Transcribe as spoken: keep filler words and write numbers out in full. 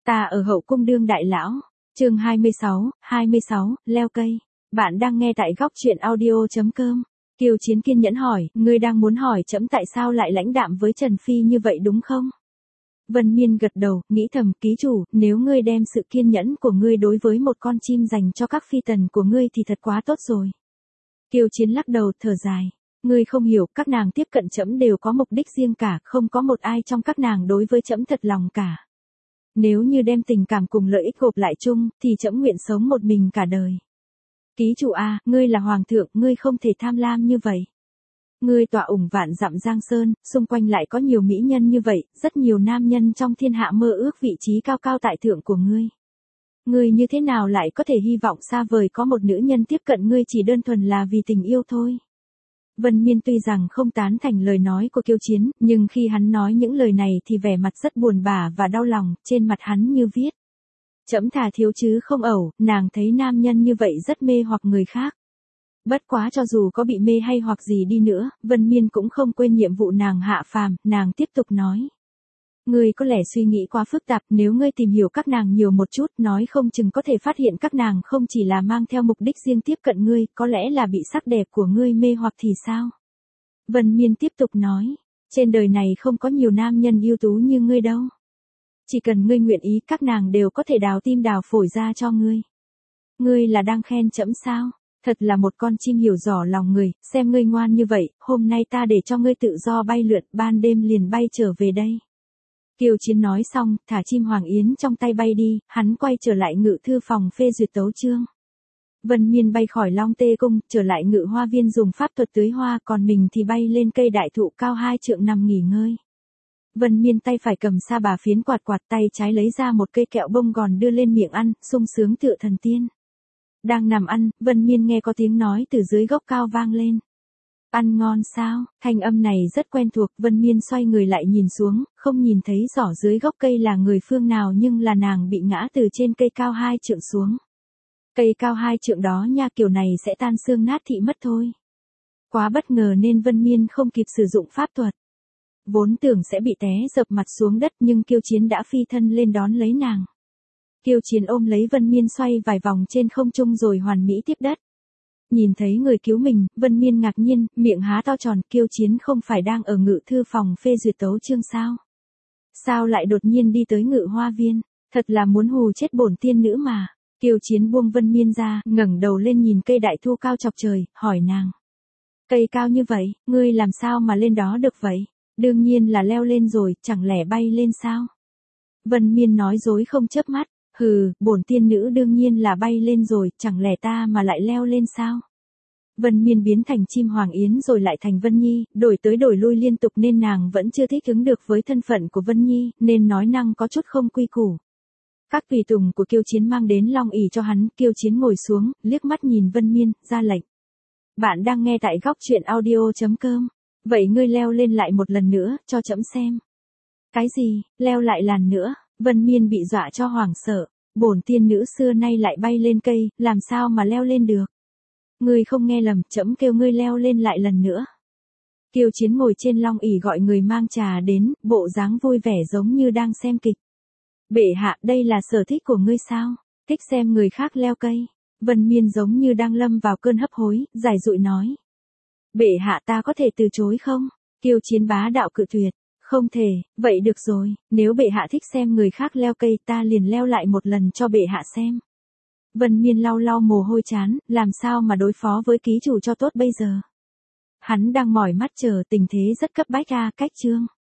Ta ở hậu cung đương đại lão. Chương hai mươi sáu, hai mươi sáu, leo cây. Bạn đang nghe tại góc truyện audio chấm com. Kiều Chiến kiên nhẫn hỏi, ngươi đang muốn hỏi trẫm tại sao lại lãnh đạm với Trần Phi như vậy đúng không? Vân Miên gật đầu, nghĩ thầm, ký chủ, nếu ngươi đem sự kiên nhẫn của ngươi đối với một con chim dành cho các phi tần của ngươi thì thật quá tốt rồi. Kiều Chiến lắc đầu, thở dài. Ngươi không hiểu, các nàng tiếp cận trẫm đều có mục đích riêng cả, không có một ai trong các nàng đối với trẫm thật lòng cả. Nếu như đem tình cảm cùng lợi ích gộp lại chung, thì trẫm nguyện sống một mình cả đời. Ký chủ a, ngươi là hoàng thượng, ngươi không thể tham lam như vậy. Ngươi tọa ủng vạn dặm giang sơn, xung quanh lại có nhiều mỹ nhân như vậy, rất nhiều nam nhân trong thiên hạ mơ ước vị trí cao cao tại thượng của ngươi. Ngươi như thế nào lại có thể hy vọng xa vời có một nữ nhân tiếp cận ngươi chỉ đơn thuần là vì tình yêu thôi. Vân Miên tuy rằng không tán thành lời nói của Kiều Chiến, nhưng khi hắn nói những lời này thì vẻ mặt rất buồn bã và đau lòng, trên mặt hắn như viết. Trẫm thà thiếu chứ không ẩu, nàng thấy nam nhân như vậy rất mê hoặc người khác. Bất quá cho dù có bị mê hay hoặc gì đi nữa, Vân Miên cũng không quên nhiệm vụ nàng hạ phàm, nàng tiếp tục nói. Ngươi có lẽ suy nghĩ quá phức tạp, nếu ngươi tìm hiểu các nàng nhiều một chút, nói không chừng có thể phát hiện các nàng không chỉ là mang theo mục đích riêng tiếp cận ngươi, có lẽ là bị sắc đẹp của ngươi mê hoặc thì sao? Vân Miên tiếp tục nói, trên đời này không có nhiều nam nhân ưu tú như ngươi đâu. Chỉ cần ngươi nguyện ý, các nàng đều có thể đào tim đào phổi ra cho ngươi. Ngươi là đang khen trẫm sao? Thật là một con chim hiểu rõ lòng người, xem ngươi ngoan như vậy, hôm nay ta để cho ngươi tự do bay lượn, ban đêm liền bay trở về đây. Kiều Chiến nói xong, thả chim Hoàng Yến trong tay bay đi, hắn quay trở lại ngự thư phòng phê duyệt tấu chương. Vân Miên bay khỏi Long Tê Cung, trở lại ngự hoa viên dùng pháp thuật tưới hoa, còn mình thì bay lên cây đại thụ cao hai trượng nằm nghỉ ngơi. Vân Miên tay phải cầm sa bà phiến quạt quạt, tay trái lấy ra một cây kẹo bông gòn đưa lên miệng ăn, sung sướng tựa thần tiên. Đang nằm ăn, Vân Miên nghe có tiếng nói từ dưới gốc cao vang lên. Ăn ngon sao? Thanh âm này rất quen thuộc, Vân Miên xoay người lại nhìn xuống, không nhìn thấy rõ dưới gốc cây là người phương nào nhưng là nàng bị ngã từ trên cây cao hai trượng xuống. Cây cao hai trượng đó nha, kiểu này sẽ tan xương nát thịt mất thôi. Quá bất ngờ nên Vân Miên không kịp sử dụng pháp thuật. Vốn tưởng sẽ bị té dập mặt xuống đất nhưng Kiều Chiến đã phi thân lên đón lấy nàng. Kiều Chiến ôm lấy Vân Miên xoay vài vòng trên không trung rồi hoàn mỹ tiếp đất. Nhìn thấy người cứu mình, Vân Miên ngạc nhiên, miệng há to tròn, Kiều Chiến không phải đang ở ngự thư phòng phê duyệt tấu chương sao? Sao lại đột nhiên đi tới ngự hoa viên? Thật là muốn hù chết bổn tiên nữ mà. Kiều Chiến buông Vân Miên ra, ngẩng đầu lên nhìn cây đại thụ cao chọc trời, hỏi nàng. Cây cao như vậy, ngươi làm sao mà lên đó được vậy? Đương nhiên là leo lên rồi, chẳng lẽ bay lên sao? Vân Miên nói dối không chớp mắt. Hừ, bổn tiên nữ đương nhiên là bay lên rồi, chẳng lẽ ta mà lại leo lên sao? Vân Miên biến thành chim Hoàng Yến rồi lại thành Vân Nhi, đổi tới đổi lui liên tục nên nàng vẫn chưa thích ứng được với thân phận của Vân Nhi, nên nói năng có chút không quy củ. Các tùy tùng của Kiều Chiến mang đến long ỷ cho hắn, Kiều Chiến ngồi xuống, liếc mắt nhìn Vân Miên, ra lệnh. Bạn đang nghe tại góc truyện audio chấm com. Vậy ngươi leo lên lại một lần nữa, cho trẫm xem. Cái gì, leo lại lần nữa? Vân Miên bị dọa cho hoảng sợ, bổn tiên nữ xưa nay lại bay lên cây, làm sao mà leo lên được? Ngươi không nghe lầm, trẫm kêu ngươi leo lên lại lần nữa. Kiều Chiến ngồi trên long ỷ gọi người mang trà đến, bộ dáng vui vẻ giống như đang xem kịch. Bệ hạ, đây là sở thích của ngươi sao? Thích xem người khác leo cây. Vân Miên giống như đang lâm vào cơn hấp hối, giải dụi nói. Bệ hạ, ta có thể từ chối không? Kiều Chiến bá đạo cự tuyệt. Không thể, vậy được rồi, nếu bệ hạ thích xem người khác leo cây ta liền leo lại một lần cho bệ hạ xem. Vân Miên lau lau mồ hôi chán, làm sao mà đối phó với ký chủ cho tốt bây giờ. Hắn đang mỏi mắt chờ, tình thế rất cấp bách a, cách chương.